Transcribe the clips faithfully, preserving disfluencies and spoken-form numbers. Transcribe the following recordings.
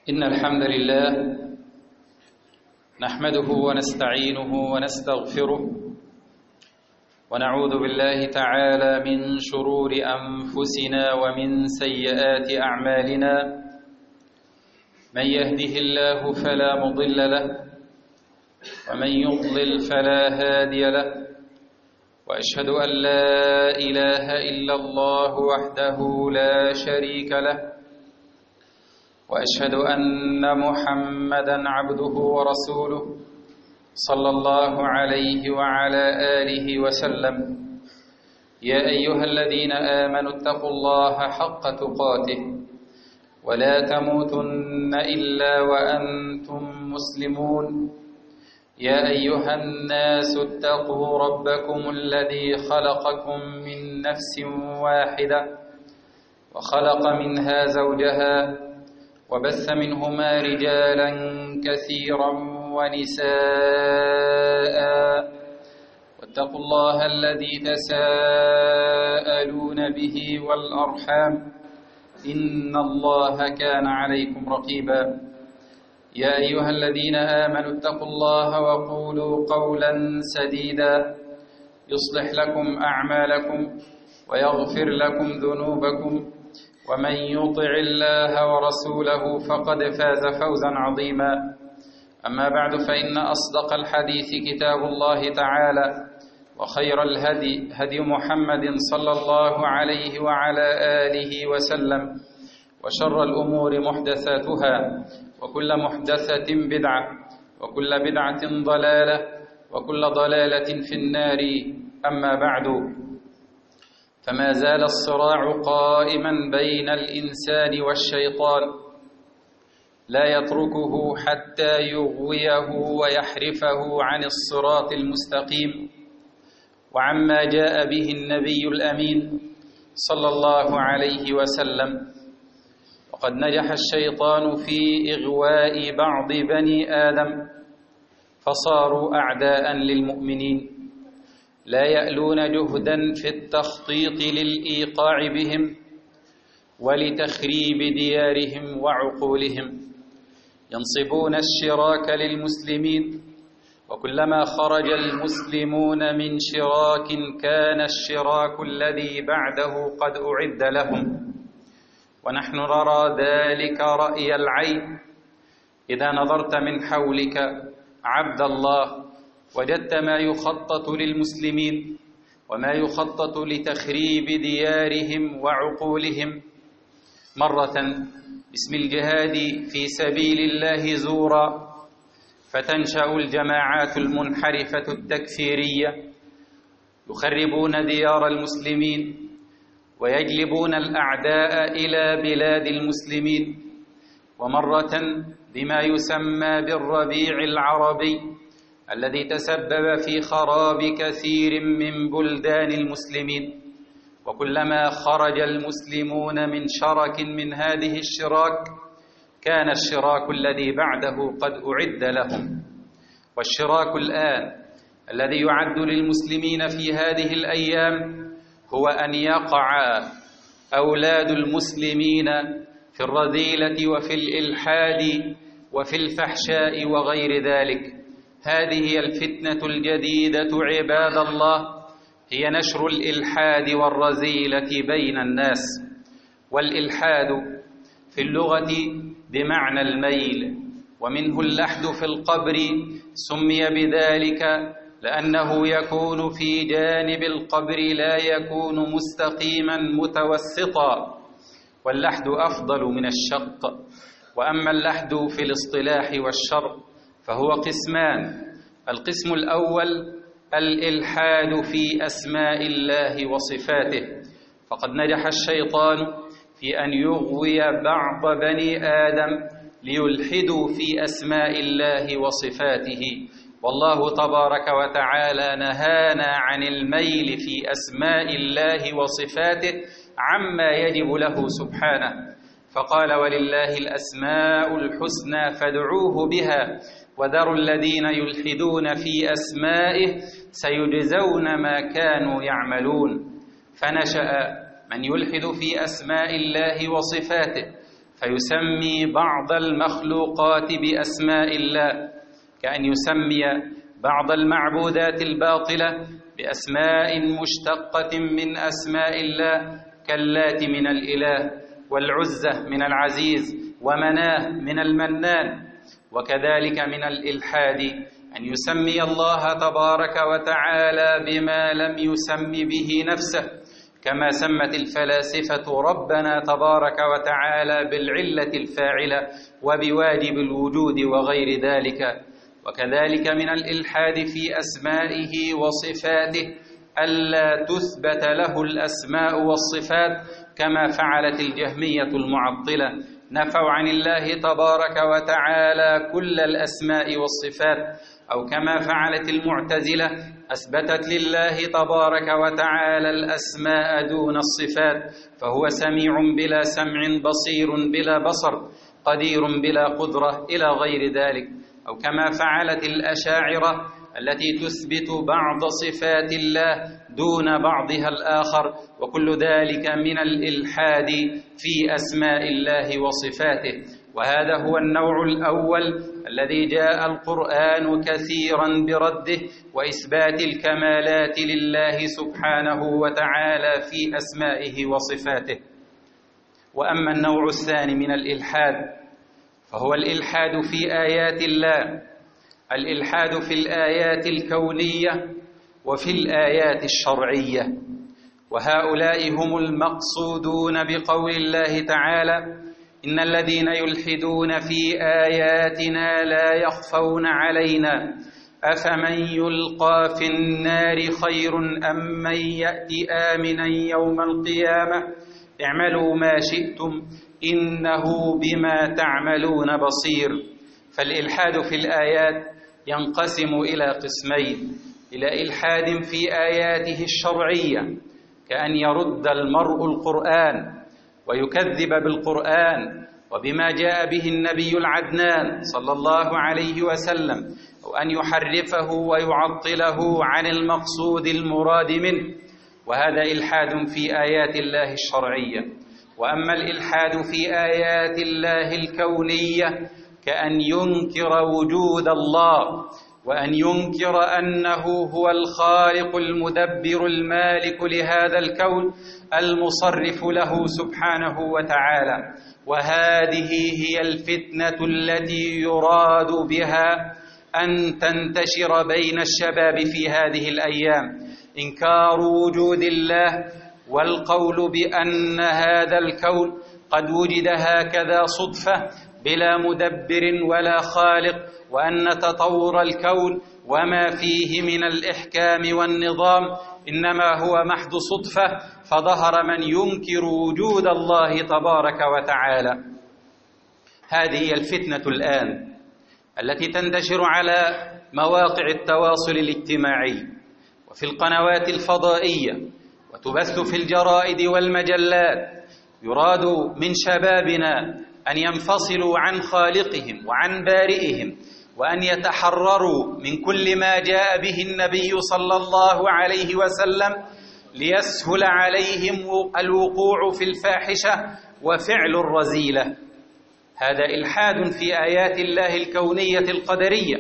إن الحمد لله نحمده ونستعينه ونستغفره ونعوذ بالله تعالى من شرور أنفسنا ومن سيئات أعمالنا. من يهده الله فلا مضل له ومن يضلل فلا هادي له، وأشهد أن لا إله إلا الله وحده لا شريك له، وأشهد أن محمدًا عبده ورسوله صلى الله عليه وعلى آله وسلم. يا أيها الذين آمنوا اتقوا الله حق تقاته ولا تموتن إلا وأنتم مسلمون. يا أيها الناس اتقوا ربكم الذي خلقكم من نفس واحدة وخلق منها زوجها وبث منهما رجالا كثيرا ونساء، واتقوا الله الذي تساءلون به والأرحام إن الله كان عليكم رقيبا. يا أيها الذين آمنوا اتقوا الله وقولوا قولا سديدا يصلح لكم أعمالكم ويغفر لكم ذنوبكم، ومن يطع الله ورسوله فقد فاز فوزا عظيما. أما بعد، فإن أصدق الحديث كتاب الله تعالى، وخير الهدي هدي محمد صلى الله عليه وعلى آله وسلم، وشر الأمور محدثاتها، وكل محدثة بدعة، وكل بدعة ضلالة، وكل ضلالة في النار. أما بعد، فما زال الصراع قائما بين الإنسان والشيطان، لا يتركه حتى يغويه ويحرفه عن الصراط المستقيم وعما جاء به النبي الأمين صلى الله عليه وسلم. وقد نجح الشيطان في إغواء بعض بني آدم فصاروا أعداء للمؤمنين، لا يألون جهدا في التخطيط للإيقاع بهم ولتخريب ديارهم وعقولهم. ينصبون الشراك للمسلمين، وكلما خرج المسلمون من شراك كان الشراك الذي بعده قد أعد لهم، ونحن نرى ذلك رأي العين. إذا نظرت من حولك عبد الله وجدت ما يخطط للمسلمين وما يخطط لتخريب ديارهم وعقولهم، مرة باسم الجهاد في سبيل الله زورا، فتنشأ الجماعات المنحرفة التكفيرية يخربون ديار المسلمين ويجلبون الأعداء إلى بلاد المسلمين، ومرة بما يسمى بالربيع العربي الذي تسبب في خراب كثير من بلدان المسلمين. وكلما خرج المسلمون من شرك من هذه الشراك كان الشراك الذي بعده قد أعد لهم. والشراك الآن الذي يعد للمسلمين في هذه الأيام هو أن يقع أولاد المسلمين في الرذيلة وفي الإلحاد وفي الفحشاء وغير ذلك. هذه هي الفتنة الجديدة عباد الله، هي نشر الإلحاد والرذيلة بين الناس. والإلحاد في اللغة بمعنى الميل، ومنه اللحد في القبر، سمي بذلك لأنه يكون في جانب القبر لا يكون مستقيما متوسطا، واللحد أفضل من الشق. وأما اللحد في الاصطلاح والشرع فهو قسمان. القسم الأول الإلحاد في أسماء الله وصفاته، فقد نجح الشيطان في أن يغوي بعض بني آدم ليلحدوا في أسماء الله وصفاته. والله تبارك وتعالى نهانا عن الميل في أسماء الله وصفاته عما يجب له سبحانه، فقال: ولله الأسماء الحسنى فادعوه بها وذروا الذين يلحدون في أسمائه سيجزون ما كانوا يعملون. فنشأ من يلحد في أسماء الله وصفاته فيسمي بعض المخلوقات بأسماء الله، كأن يسمي بعض المعبودات الباطلة بأسماء مشتقة من أسماء الله، كاللات من الإله، والعزة من العزيز، ومناه من المنان. وكذلك من الإلحاد أن يسمي الله تبارك وتعالى بما لم يسم به نفسه، كما سمت الفلاسفة ربنا تبارك وتعالى بالعلة الفاعلة وبواجب الوجود وغير ذلك. وكذلك من الإلحاد في أسمائه وصفاته ألا تثبت له الأسماء والصفات، كما فعلت الجهمية المعطلة، نفوا عن الله تبارك وتعالى كل الأسماء والصفات، أو كما فعلت المعتزلة، أثبتت لله تبارك وتعالى الأسماء دون الصفات، فهو سميع بلا سمع، بصير بلا بصر، قدير بلا قدرة، إلى غير ذلك. أو كما فعلت الأشاعرة التي تثبت بعض صفات الله دون بعضها الآخر، وكل ذلك من الإلحاد في أسماء الله وصفاته. وهذا هو النوع الأول الذي جاء القرآن كثيرا برده وإثبات الكمالات لله سبحانه وتعالى في أسمائه وصفاته. وأما النوع الثاني من الإلحاد فهو الإلحاد في آيات الله، الإلحاد في الآيات الكونية وفي الآيات الشرعية. وهؤلاء هم المقصودون بقول الله تعالى: إن الذين يلحدون في آياتنا لا يخفون علينا أفمن يلقى في النار خير أم من يأتي آمنا يوم القيامة اعملوا ما شئتم إنه بما تعملون بصير. فالإلحاد في الآيات ينقسم إلى قسمين: إلى إلحاد في آياته الشرعية، كأن يرد المرء القرآن ويكذب بالقرآن وبما جاء به النبي العدنان صلى الله عليه وسلم، أو أن يحرفه ويعطله عن المقصود المراد منه، وهذا إلحاد في آيات الله الشرعية. وأما الإلحاد في آيات الله الكونية كأن ينكر وجود الله، وأن ينكر أنه هو الخالق المدبر المالك لهذا الكون المصرف له سبحانه وتعالى. وهذه هي الفتنة التي يراد بها أن تنتشر بين الشباب في هذه الأيام: إنكار وجود الله، والقول بأن هذا الكون قد وجد هكذا صدفة بلا مدبر ولا خالق، وأن تطور الكون وما فيه من الإحكام والنظام إنما هو محض صدفة، فظهر من ينكر وجود الله تبارك وتعالى. هذه هي الفتنة الآن التي تنتشر على مواقع التواصل الاجتماعي وفي القنوات الفضائية وتبث في الجرائد والمجلات. يراد من شبابنا أن ينفصلوا عن خالقهم وعن بارئهم، وأن يتحرروا من كل ما جاء به النبي صلى الله عليه وسلم، ليسهل عليهم الوقوع في الفاحشة وفعل الرذيلة. هذا إلحاد في آيات الله الكونية القدرية.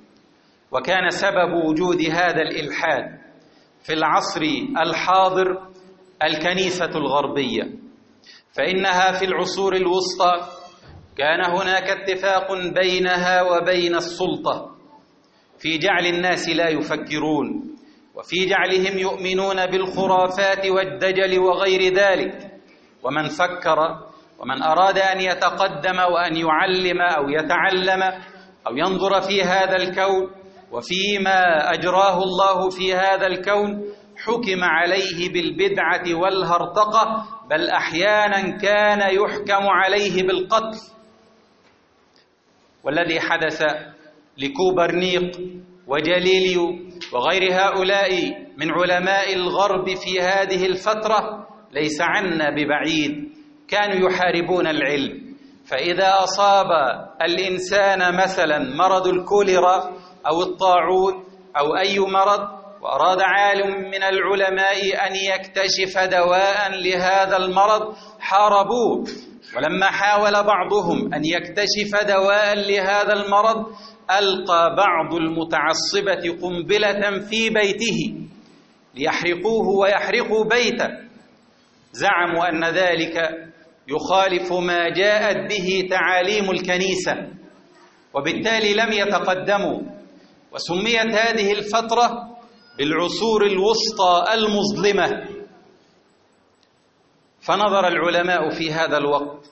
وكان سبب وجود هذا الإلحاد في العصر الحاضر الكنيسة الغربية، فإنها في العصور الوسطى كان هناك اتفاق بينها وبين السلطة في جعل الناس لا يفكرون، وفي جعلهم يؤمنون بالخرافات والدجل وغير ذلك. ومن فكر ومن أراد أن يتقدم وأن يعلم أو يتعلم أو ينظر في هذا الكون وفيما أجراه الله في هذا الكون، حكم عليه بالبدعة والهرطقة، بل أحيانا كان يحكم عليه بالقتل. والذي حدث لكوبرنيق وجاليليو وغير هؤلاء من علماء الغرب في هذه الفترة ليس عنا ببعيد. كانوا يحاربون العلم، فإذا أصاب الإنسان مثلا مرض الكوليرا أو الطاعون أو أي مرض، وأراد عالم من العلماء أن يكتشف دواء لهذا المرض، حاربوه ولما حاول بعضهم أن يكتشف دواء لهذا المرض ألقى بعض المتعصبة قنبلة في بيته ليحرقوه ويحرقوا بيته. زعموا أن ذلك يخالف ما جاءت به تعاليم الكنيسة، وبالتالي لم يتقدموا، وسميت هذه الفترة بالعصور الوسطى المظلمة. فنظر العلماء في هذا الوقت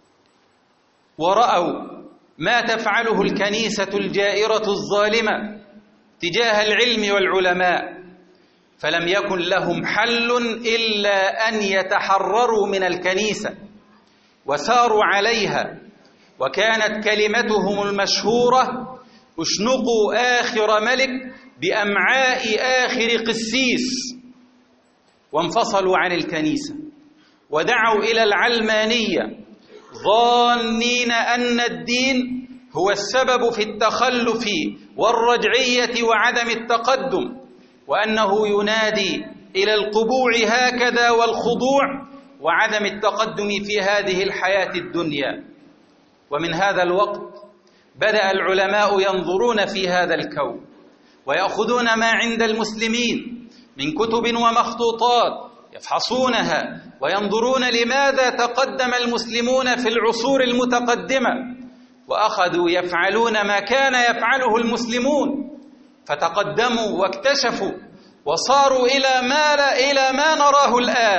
ورأوا ما تفعله الكنيسة الجائرة الظالمة تجاه العلم والعلماء، فلم يكن لهم حل إلا أن يتحرروا من الكنيسة، وساروا عليها. وكانت كلمتهم المشهورة: اشنقوا آخر ملك بأمعاء آخر قسيس. وانفصلوا عن الكنيسة ودعوا إلى العلمانية، ظانين أن الدين هو السبب في التخلف والرجعية وعدم التقدم، وأنه ينادي إلى القبوع هكذا والخضوع وعدم التقدم في هذه الحياة الدنيا. ومن هذا الوقت بدأ العلماء ينظرون في هذا الكون ويأخذون ما عند المسلمين من كتب ومخطوطات، يفحصونها وينظرون لماذا تقدم المسلمون في العصور المتقدمة، وأخذوا يفعلون ما كان يفعله المسلمون، فتقدموا واكتشفوا وصاروا إلى ما لا إلى ما نراه الآن.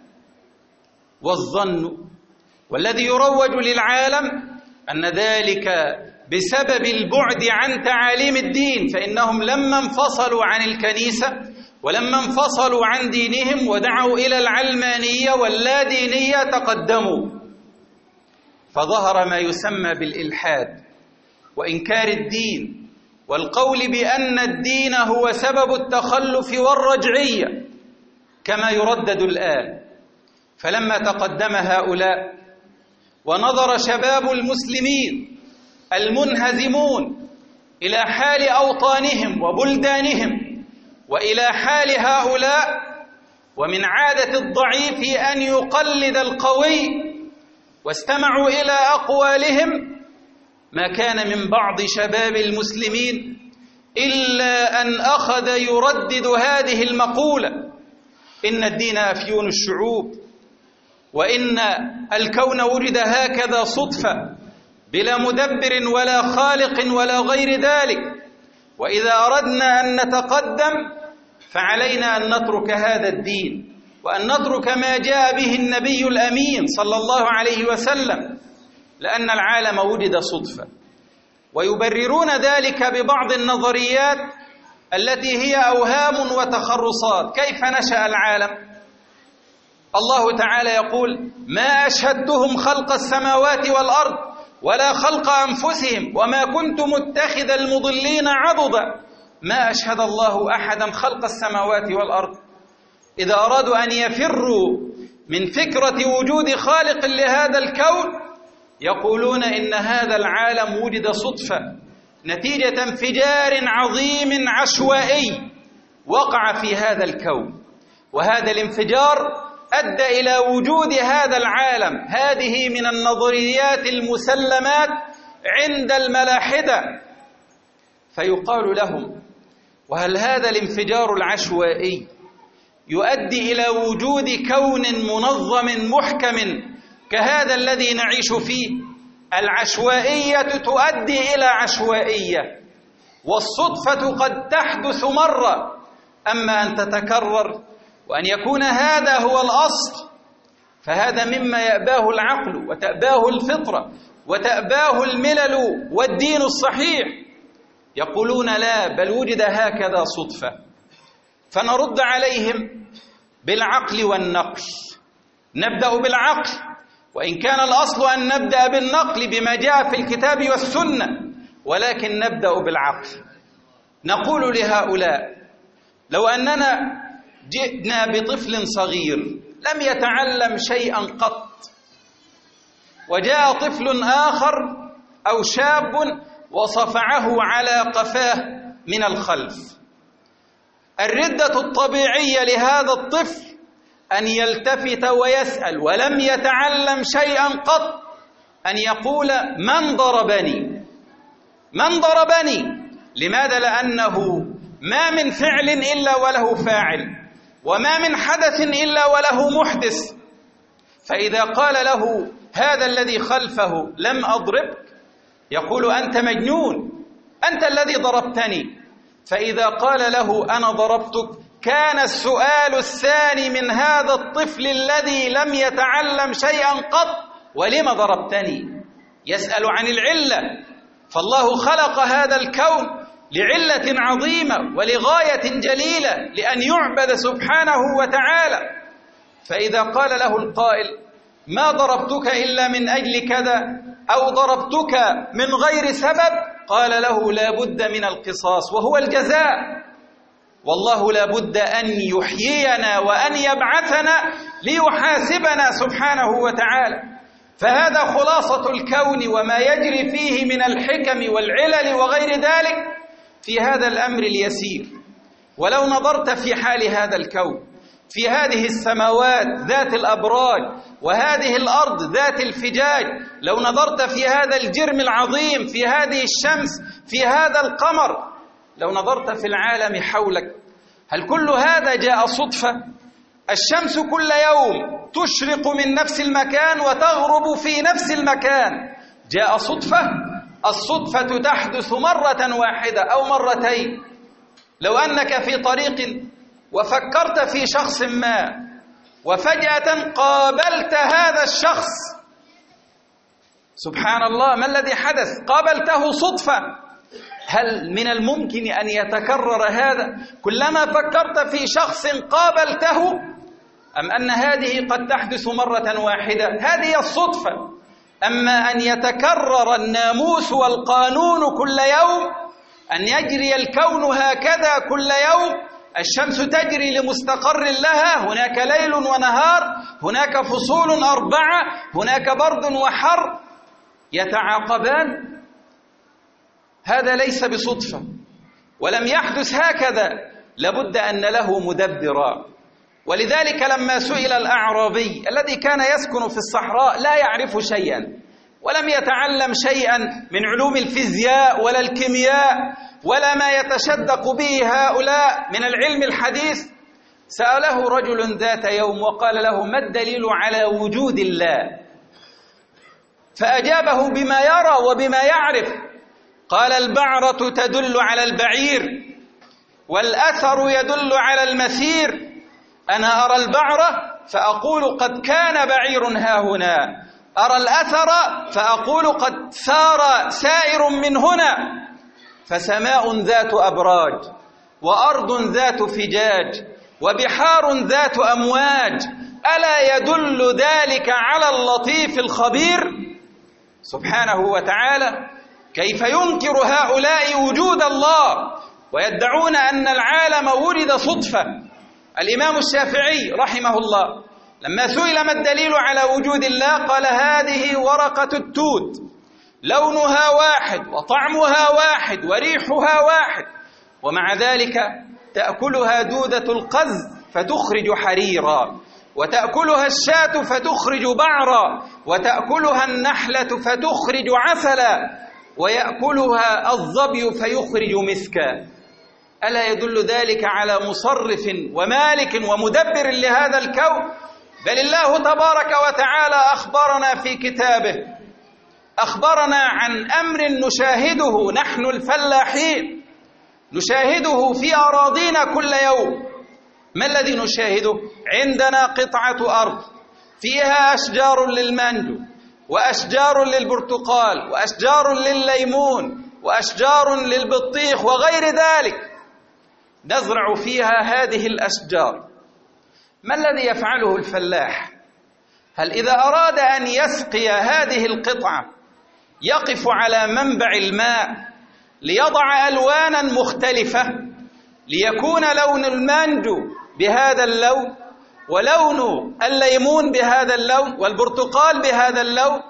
والظن والذي يروج للعالم أن ذلك بسبب البعد عن تعاليم الدين، فإنهم لما انفصلوا عن الكنيسة ولما انفصلوا عن دينهم ودعوا إلى العلمانية واللادينية تقدموا، فظهر ما يسمى بالإلحاد وإنكار الدين والقول بأن الدين هو سبب التخلف والرجعية كما يردد الآن. فلما تقدم هؤلاء ونظر شباب المسلمين المنهزمون إلى حال أوطانهم وبلدانهم وإلى حال هؤلاء، ومن عادة الضعيف أن يقلد القوي، واستمعوا إلى أقوالهم، ما كان من بعض شباب المسلمين إلا أن أخذ يردد هذه المقولة: إن الدين أفيون الشعوب، وإن الكون ولد هكذا صدفة بلا مدبر ولا خالق ولا غير ذلك، وإذا أردنا أن نتقدم فعلينا أن نترك هذا الدين وأن نترك ما جاء به النبي الأمين صلى الله عليه وسلم، لأن العالم ولد صدفة. ويبررون ذلك ببعض النظريات التي هي أوهام وتخرصات. كيف نشأ العالم؟ الله تعالى يقول: ما أشهدتهم خلق السماوات والأرض ولا خلق أنفسهم وما كنت متخذ المضلين عضدا. ما أشهد الله أحدا خلق السماوات والأرض. إذا أرادوا أن يفروا من فكرة وجود خالق لهذا الكون يقولون إن هذا العالم وجد صدفة نتيجة انفجار عظيم عشوائي وقع في هذا الكون، وهذا الانفجار أدى إلى وجود هذا العالم. هذه من النظريات المسلمات عند الملاحدة. فيقال لهم: وهل هذا الانفجار العشوائي يؤدي إلى وجود كون منظم محكم كهذا الذي نعيش فيه؟ العشوائية تؤدي إلى عشوائية، والصدفة قد تحدث مرة، أما أن تتكرر وأن يكون هذا هو الأصل فهذا مما يأباه العقل وتأباه الفطرة وتأباه الملل والدين الصحيح. يقولون: لا، بل وجد هكذا صدفة. فنرد عليهم بالعقل والنقل. نبدأ بالعقل، وإن كان الأصل أن نبدأ بالنقل بما جاء في الكتاب والسنة، ولكن نبدأ بالعقل. نقول لهؤلاء: لو أننا جئنا بطفل صغير لم يتعلم شيئا قط، وجاء طفل آخر أو شاب وصفعه على قفاه من الخلف، الردة الطبيعية لهذا الطفل أن يلتفت ويسأل ولم يتعلم شيئا قط أن يقول من ضربني؟ من ضربني؟ لماذا؟ لأنه ما من فعل إلا وله فاعل، وما من حدث إلا وله محدث. فإذا قال له هذا الذي خلفه لم أضربك، يقول أنت مجنون، أنت الذي ضربتني. فإذا قال له أنا ضربتك، كان السؤال الثاني من هذا الطفل الذي لم يتعلم شيئا قط ولم ضربتني؟ يسأل عن العلة. فالله خلق هذا الكون لعلة عظيمة ولغاية جليلة، لأن يعبد سبحانه وتعالى. فإذا قال له القائل ما ضربتك إلا من أجل كذا، أو ضربتك من غير سبب، قال له لا بد من القصاص وهو الجزاء. والله لا بد أن يحيينا وأن يبعثنا ليحاسبنا سبحانه وتعالى. فهذا خلاصة الكون وما يجري فيه من الحكم والعلل وغير ذلك في هذا الأمر اليسير. ولو نظرت في حال هذا الكون، في هذه السماوات ذات الأبراج وهذه الأرض ذات الفجاج، لو نظرت في هذا الجرم العظيم، في هذه الشمس، في هذا القمر، لو نظرت في العالم حولك، هل كل هذا جاء صدفة؟ الشمس كل يوم تشرق من نفس المكان وتغرب في نفس المكان، جاء صدفة؟ الصدفة تحدث مرة واحدة أو مرتين. لو أنك في طريق وفكرت في شخص ما وفجأة قابلت هذا الشخص، سبحان الله، ما الذي حدث؟ قابلته صدفة. هل من الممكن أن يتكرر هذا؟ كلما فكرت في شخص قابلته، أم أن هذه قد تحدث مرة واحدة؟ هذه الصدفة. أما أن يتكرر الناموس والقانون كل يوم، أن يجري الكون هكذا كل يوم، الشمس تجري لمستقر لها، هناك ليل ونهار، هناك فصول أربعة، هناك برد وحر يتعاقبان، هذا ليس بصدفة ولم يحدث هكذا، لابد أن له مدبرا. ولذلك لما سئل الأعرابي الذي كان يسكن في الصحراء لا يعرف شيئا ولم يتعلم شيئا من علوم الفيزياء ولا الكيمياء ولا ما يتشدق به هؤلاء من العلم الحديث، سأله رجل ذات يوم وقال له ما الدليل على وجود الله؟ فأجابه بما يرى وبما يعرف. قال البعرة تدل على البعير، والأثر يدل على المسير. أنا أرى البعرة فأقول قد كان بعير ها هنا، أرى الأثر فأقول قد سار سائر من هنا. فسماء ذات أبراج، وأرض ذات فجاج، وبحار ذات أمواج، ألا يدل ذلك على اللطيف الخبير سبحانه وتعالى؟ كيف ينكر هؤلاء وجود الله ويدعون أن العالم ولد صدفة؟ الإمام الشافعي رحمه الله لما سئل ما الدليل على وجود الله قال هذه ورقة التوت، لونها واحد وطعمها واحد وريحها واحد، ومع ذلك تأكلها دودة القز فتخرج حريرا، وتأكلها الشاة فتخرج بعرا، وتأكلها النحلة فتخرج عسلا، ويأكلها الظبي فيخرج مسكا. ألا يدل ذلك على مصرف ومالك ومدبر لهذا الكون؟ بل الله تبارك وتعالى أخبرنا في كتابه، أخبرنا عن أمر نشاهده نحن الفلاحين، نشاهده في أراضينا كل يوم. ما الذي نشاهده؟ عندنا قطعة أرض فيها أشجار للمانجو، وأشجار للبرتقال، وأشجار للليمون، وأشجار للبطيخ وغير ذلك، نزرع فيها هذه الأشجار. ما الذي يفعله الفلاح؟ هل إذا أراد أن يسقي هذه القطعة يقف على منبع الماء ليضع ألوانا مختلفة ليكون لون المانجو بهذا اللون، ولون الليمون بهذا اللون، والبرتقال بهذا اللون،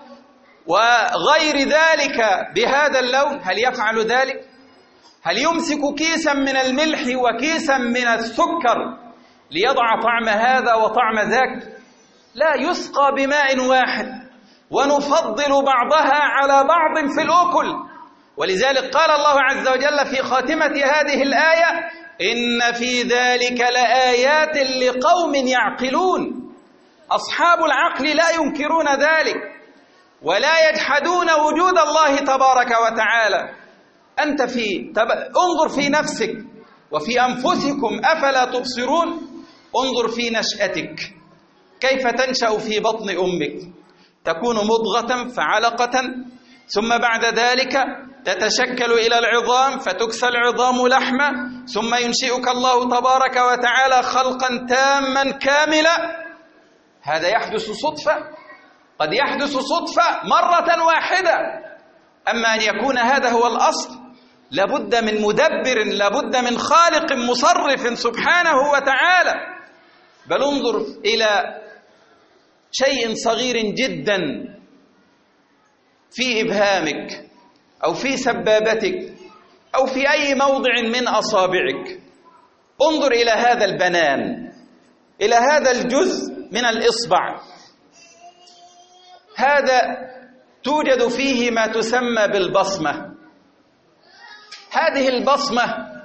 وغير ذلك بهذا اللون؟ هل يفعل ذلك؟ هل يمسك كيسا من الملح وكيسا من السكر ليضع طعم هذا وطعم ذاك؟ لا، يسقى بماء واحد ونفضل بعضها على بعض في الأكل. ولذلك قال الله عز وجل في خاتمة هذه الآية: إن في ذلك لآيات لقوم يعقلون. أصحاب العقل لا ينكرون ذلك ولا يجحدون وجود الله تبارك وتعالى. أنت في تب... انظر في نفسك وفي أنفسكم أفلا تبصرون. انظر في نشأتك كيف تنشأ في بطن أمك، تكون مضغة فعلقة، ثم بعد ذلك تتشكل إلى العظام فتكسى العظام لحمة، ثم ينشئك الله تبارك وتعالى خلقا تاما كاملا. هذا يحدث صدفة؟ قد يحدث صدفة مرة واحدة. أما أن يكون هذا هو الأصل لابد من مدبر، لابد من خالق مصرف سبحانه وتعالى. بل انظر إلى شيء صغير جدا في إبهامك أو في سبابتك أو في أي موضع من أصابعك. انظر إلى هذا البنان، إلى هذا الجزء من الإصبع، هذا توجد فيه ما تسمى بالبصمة. هذه البصمة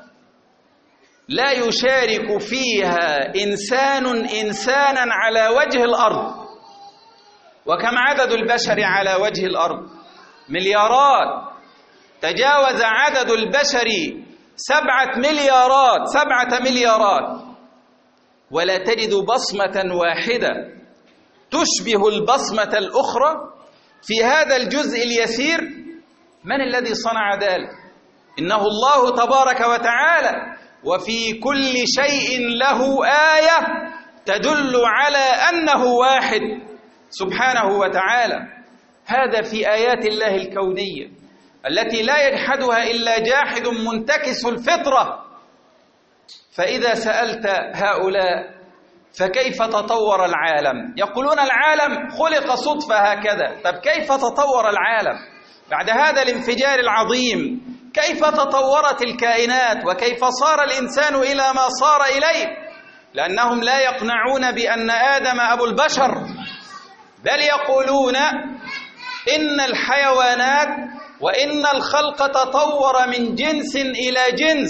لا يشارك فيها إنسان إنسانا على وجه الأرض. وكم عدد البشر على وجه الأرض؟ مليارات. تجاوز عدد البشر سبعة مليارات سبعة مليارات ولا تجد بصمة واحدة تشبه البصمة الأخرى في هذا الجزء اليسير. من الذي صنع ذلك؟ إنه الله تبارك وتعالى. وفي كل شيء له آية تدل على أنه واحد سبحانه وتعالى. هذا في آيات الله الكونية التي لا يجحدها إلا جاحد منتكس الفطرة. فإذا سألت هؤلاء فكيف تطور العالم؟ يقولون العالم خلق صدفة هكذا. طب كيف تطور العالم بعد هذا الانفجار العظيم؟ كيف تطورت الكائنات وكيف صار الإنسان إلى ما صار إليه؟ لأنهم لا يقنعون بأن آدم أبو البشر، بل يقولون إن الحيوانات وإن الخلق تطور من جنس إلى جنس،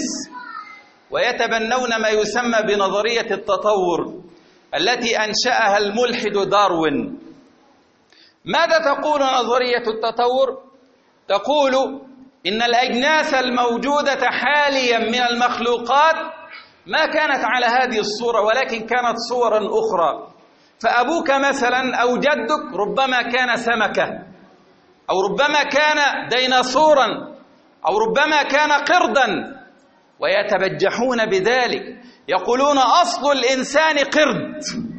ويتبنون ما يسمى بنظرية التطور التي أنشأها الملحد داروين. ماذا تقول نظرية التطور؟ تقول إن الأجناس الموجودة حاليا من المخلوقات ما كانت على هذه الصورة، ولكن كانت صورا أخرى. فأبوك مثلا أو جدك ربما كان سمكة، أو ربما كان ديناصورا، أو ربما كان قردا، ويتبجحون بذلك. يقولون أصل الإنسان قرد،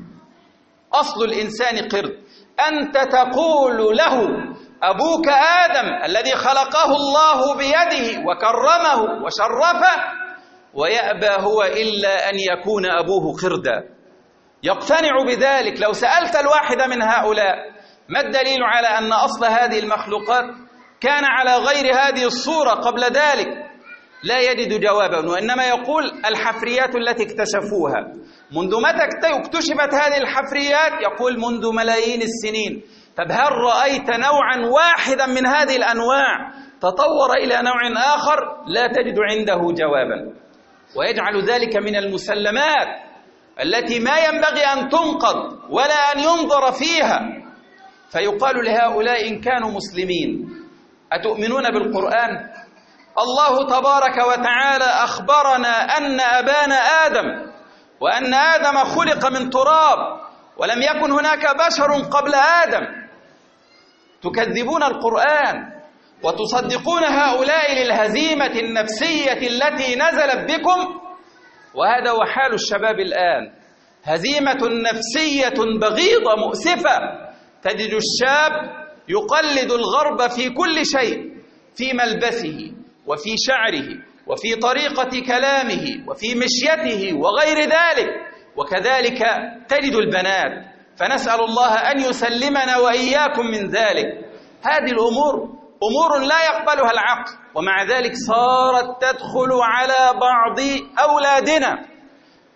أصل الإنسان قرد. أنت تقول له أبوك آدم الذي خلقه الله بيده وكرمه وشرفه، ويأبى هو إلا أن يكون أبوه قردا. يقتنع بذلك. لو سألت الواحد من هؤلاء ما الدليل على أن أصل هذه المخلوقات كان على غير هذه الصورة قبل ذلك، لا يجد جوابا، وإنما يقول الحفريات التي اكتشفوها. منذ متى اكتشفت هذه الحفريات؟ يقول منذ ملايين السنين. طب هل رأيت نوعا واحدا من هذه الأنواع تطور إلى نوع آخر؟ لا تجد عنده جوابا. ويجعل ذلك من المسلمات التي ما ينبغي أن تنقض ولا أن ينظر فيها. فيقال لهؤلاء إن كانوا مسلمين أتؤمنون بالقرآن؟ الله تبارك وتعالى أخبرنا أن أبانا آدم، وأن آدم خلق من تراب، ولم يكن هناك بشر قبل آدم. تكذبون القرآن وتصدقون هؤلاء للهزيمة النفسية التي نزلت بكم. وهذا هو حال الشباب الآن، هزيمة نفسية بغيضة مؤسفة. تجد الشاب يقلد الغرب في كل شيء، في ملبسه وفي شعره وفي طريقة كلامه وفي مشيته وغير ذلك. وكذلك تجد البنات. فنسأل الله أن يسلمنا وإياكم من ذلك. هذه الأمور أمور لا يقبلها العقل، ومع ذلك صارت تدخل على بعض أولادنا.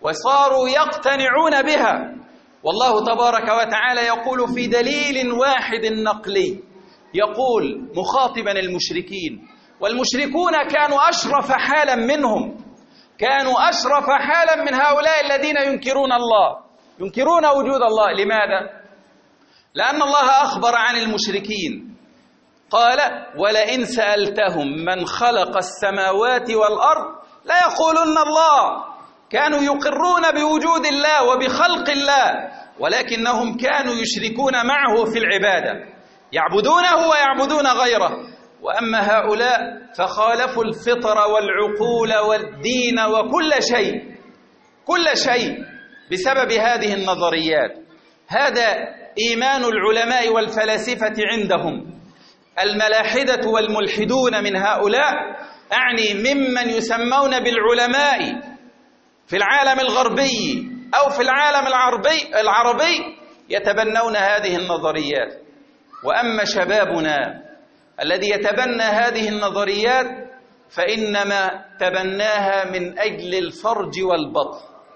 وصاروا يقتنعون بها. والله تبارك وتعالى يقول في دليل واحد نقلي، يقول مخاطبا المشركين، والمشركون كانوا أشرف حالا منهم، كانوا أشرف حالا من هؤلاء الذين ينكرون الله، ينكرون وجود الله. لماذا؟ لأن الله أخبر عن المشركين قال: ولئن سألتهم من خلق السماوات والأرض ليقولن الله. كانوا يقرون بوجود الله وبخلق الله، ولكنهم كانوا يشركون معه في العبادة، يعبدونه ويعبدون غيره. وأما هؤلاء فخالفوا الفطر والعقول والدين وكل شيء، كل شيء بسبب هذه النظريات. هذا إيمان العلماء والفلاسفة عندهم. الملاحدة والملحدون من هؤلاء، أعني ممن يسمون بالعلماء في العالم الغربي أو في العالم العربي العربي، يتبنون هذه النظريات. وأما شبابنا الذي يتبنى هذه النظريات فإنما تبناها من أجل الفرج والبطن،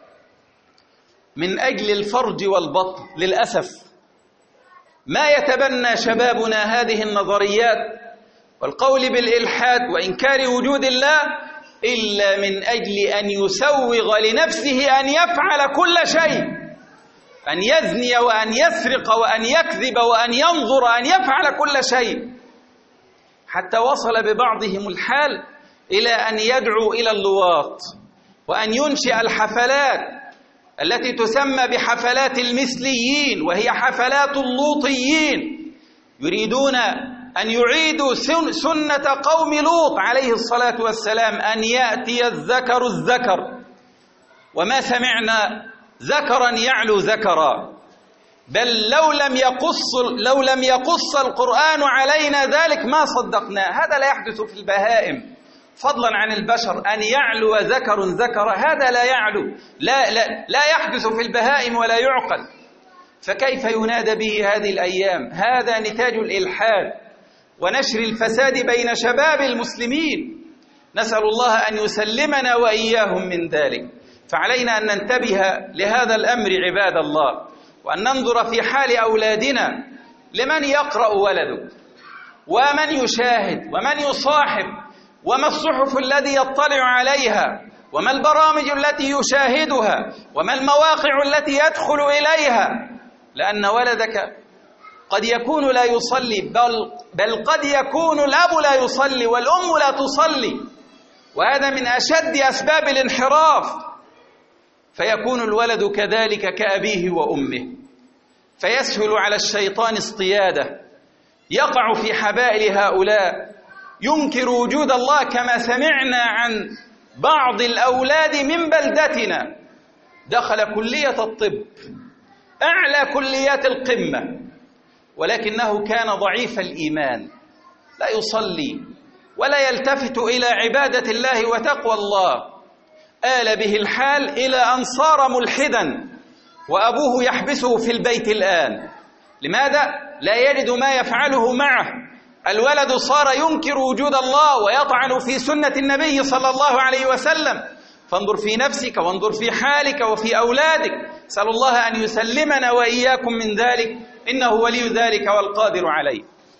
من أجل الفرج والبطن. للأسف ما يتبنى شبابنا هذه النظريات والقول بالإلحاد وإنكار وجود الله إلا من أجل أن يسوغ لنفسه أن يفعل كل شيء، أن يزني وأن يسرق وأن يكذب وأن ينظر، أن يفعل كل شيء، حتى وصل ببعضهم الحال إلى أن يدعو إلى اللواط وأن ينشئ الحفلات التي تسمى بحفلات المثليين، وهي حفلات اللوطيين. يريدون أن يعيدوا سنة قوم لوط عليه الصلاة والسلام، أن يأتي الذكر الذكر، وما سمعنا ذكرا يعلو ذكرا. بل لو لم يقص لو لم يقص القرآن علينا ذلك ما صدقناه. هذا لا يحدث في البهائم، فضلا عن البشر. أن يعلو ذكر ذكر، هذا لا يعلو، لا, لا, لا يحدث في البهائم ولا يعقل. فكيف ينادى به هذه الأيام؟ هذا نتاج الإلحاد ونشر الفساد بين شباب المسلمين. نسأل الله أن يسلمنا وإياهم من ذلك. فعلينا أن ننتبه لهذا الأمر عباد الله، وأن ننظر في حال أولادنا، لمن يقرأ ولده ومن يشاهد ومن يصاحب، وما الصحف الذي يطلع عليها، وما البرامج التي يشاهدها، وما المواقع التي يدخل إليها. لأن ولدك قد يكون لا يصلي، بل, بل قد يكون الأب لا يصلي والأم لا تصلي، وهذا من أشد أسباب الانحراف. فيكون الولد كذلك كأبيه وأمه، فيسهل على الشيطان اصطياده، يقع في حبائل هؤلاء، ينكر وجود الله. كما سمعنا عن بعض الأولاد من بلدتنا دخل كلية الطب، أعلى كليات القمة، ولكنه كان ضعيف الإيمان، لا يصلي ولا يلتفت إلى عبادة الله وتقوى الله. آل به الحال إلى أن صار ملحدا، وأبوه يحبسه في البيت الآن. لماذا؟ لا يجد ما يفعله معه. الولد صار ينكر وجود الله ويطعن في سنة النبي صلى الله عليه وسلم. فانظر في نفسك وانظر في حالك وفي أولادك. سأل الله أن يسلمنا وإياكم من ذلك، إنه ولي ذلك والقادر عليه.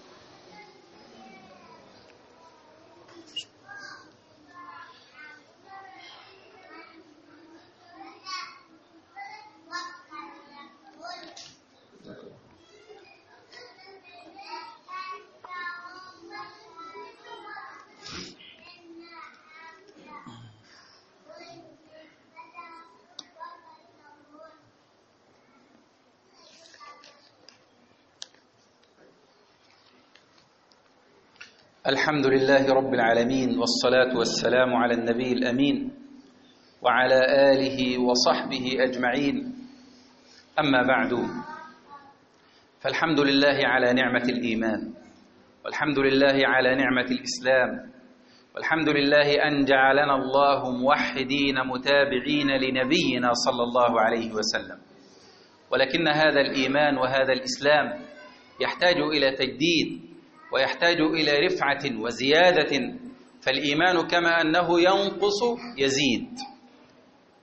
الحمد لله رب العالمين، والصلاة والسلام على النبي الأمين وعلى آله وصحبه أجمعين. أما بعد، فالحمد لله على نعمة الإيمان، والحمد لله على نعمة الإسلام، والحمد لله أن جعلنا الله موحدين متابعين لنبينا صلى الله عليه وسلم. ولكن هذا الإيمان وهذا الإسلام يحتاج إلى تجديد، ويحتاج إلى رفعة وزيادة. فالإيمان كما أنه ينقص يزيد.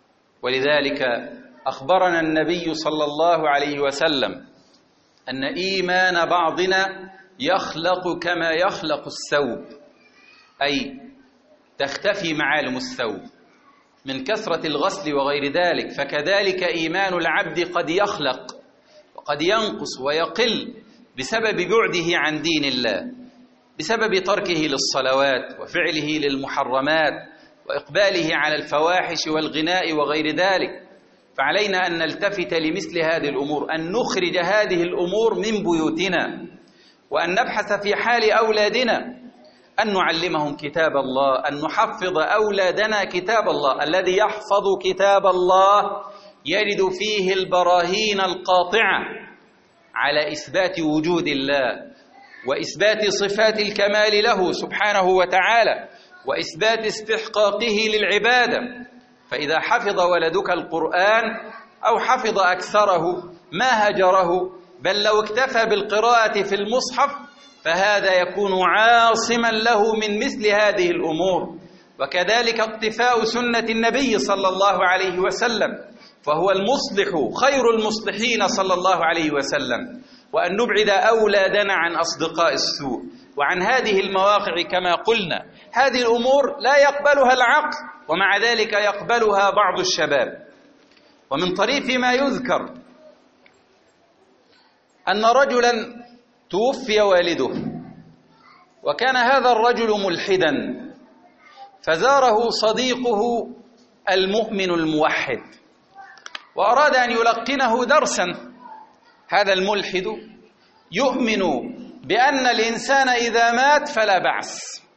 ولذلك أخبرنا النبي صلى الله عليه وسلم أن إيمان بعضنا يخلق كما يخلق الثوب، أي تختفي معالم الثوب من كثرة الغسل وغير ذلك، فكذلك إيمان العبد قد يخلق وقد ينقص ويقل بسبب بعده عن دين الله، بسبب تركه للصلوات وفعله للمحرمات وإقباله على الفواحش والغناء وغير ذلك. فعلينا أن نلتفت لمثل هذه الأمور، أن نخرج هذه الأمور من بيوتنا، وأن نبحث في حال أولادنا، أن نعلمهم كتاب الله، أن نحفظ أولادنا كتاب الله. الذي يحفظ كتاب الله يجد فيه البراهين القاطعة على إثبات وجود الله وإثبات صفات الكمال له سبحانه وتعالى وإثبات استحقاقه للعبادة. فإذا حفظ ولدك القرآن أو حفظ أكثره ما هجره، بل لو اكتفى بالقراءة في المصحف فهذا يكون عاصما له من مثل هذه الأمور. وكذلك اقتفاء سنة النبي صلى الله عليه وسلم، فهو المصلح خير المصلحين صلى الله عليه وسلم. وأن نبعد أولادنا عن أصدقاء السوء وعن هذه المواقع كما قلنا. هذه الأمور لا يقبلها العقل، ومع ذلك يقبلها بعض الشباب. ومن طريف ما يذكر أن رجلا توفي والده، وكان هذا الرجل ملحدا، فزاره صديقه المؤمن الموحد وأراد أن يلقنه درسا. هذا الملحد يؤمن بأن الإنسان إذا مات فلا بعث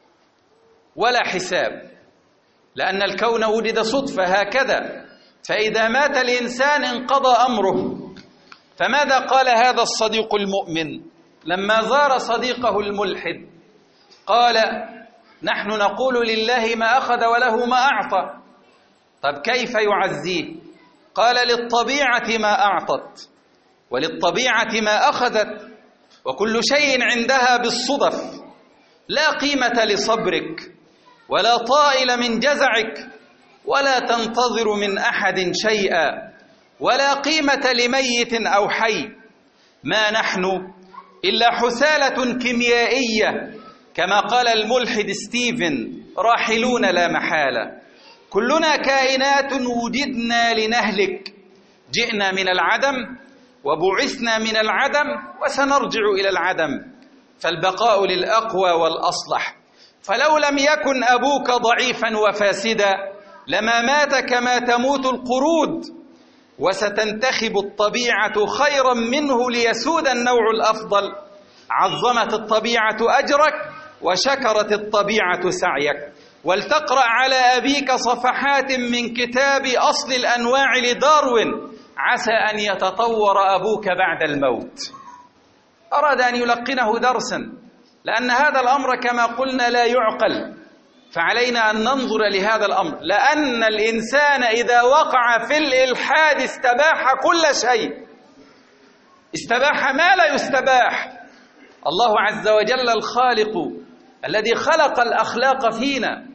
ولا حساب، لأن الكون وجد صدفة هكذا، فإذا مات الإنسان انقضى أمره. فماذا قال هذا الصديق المؤمن لما زار صديقه الملحد؟ قال: نحن نقول لله ما أخذ وله ما أعطى. طب كيف يعزيه؟ قال: للطبيعة ما أعطت وللطبيعة ما أخذت، وكل شيء عندها بالصدف، لا قيمة لصبرك ولا طائل من جزعك، ولا تنتظر من أحد شيئا، ولا قيمة لميت أو حي. ما نحن إلا حثالة كيميائية، كما قال الملحد ستيفن: راحلون لا محالة. كلنا كائنات وجدنا لنهلك، جئنا من العدم وبعثنا من العدم وسنرجع إلى العدم، فالبقاء للأقوى والأصلح. فلو لم يكن أبوك ضعيفا وفاسدا لما مات كما تموت القرود، وستنتخب الطبيعة خيرا منه ليسود النوع الأفضل. عظمت الطبيعة أجرك وشكرت الطبيعة سعيك. ولتقرأ على أبيك صفحات من كتاب أصل الأنواع لداروين، عسى أن يتطور أبوك بعد الموت. أراد أن يلقنه درسا، لأن هذا الأمر كما قلنا لا يعقل، فعلينا أن ننظر لهذا الأمر، لأن الإنسان إذا وقع في الإلحاد استباح كل شيء، استباح ما لا يستباح. الله عز وجل الخالق الذي خلق الأخلاق فينا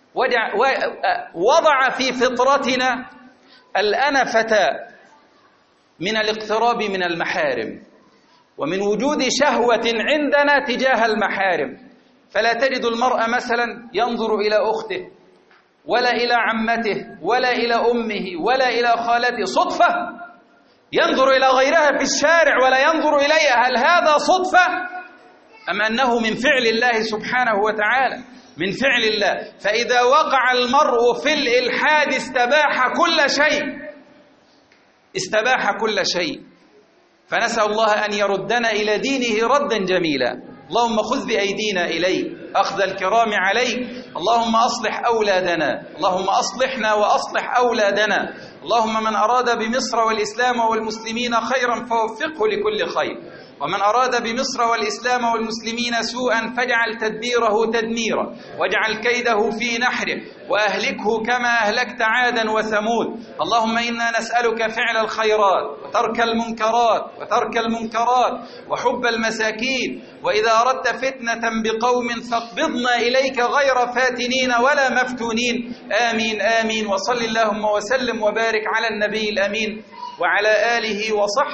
وضع في فطرتنا الأنفة من الاقتراب من المحارم، ومن وجود شهوة عندنا تجاه المحارم. فلا تجد المرء مثلا ينظر إلى أخته ولا إلى عمته ولا إلى أمه ولا إلى خالته صدفة، ينظر إلى غيرها في الشارع ولا ينظر إليها. هل هذا صدفة أم أنه من فعل الله سبحانه وتعالى؟ من فعل الله. فإذا وقع المرء في الإلحاد استباح كل شيء، استباح كل شيء. فنسأل الله أن يردنا إلى دينه ردا جميلا. اللهم خذ بأيدينا إليك أخذ الكرام عليك. اللهم أصلح أولادنا، اللهم أصلحنا وأصلح أولادنا. اللهم من أراد بمصر والإسلام والمسلمين خيرا فوفقه لكل خير، ومن أراد بمصر والإسلام والمسلمين سوءا فاجعل تدبيره تدميرا واجعل كيده في نحره وأهلكه كما أهلكت عادا وثمود. اللهم إنا نسألك فعل الخيرات وترك المنكرات وترك المنكرات وحب المساكين، وإذا أردت فتنة بقوم فاقبضنا إليك غير فاتنين ولا مفتونين. آمين آمين. وصل اللهم وسلم وبارك على النبي الأمين وعلى آله وصحبه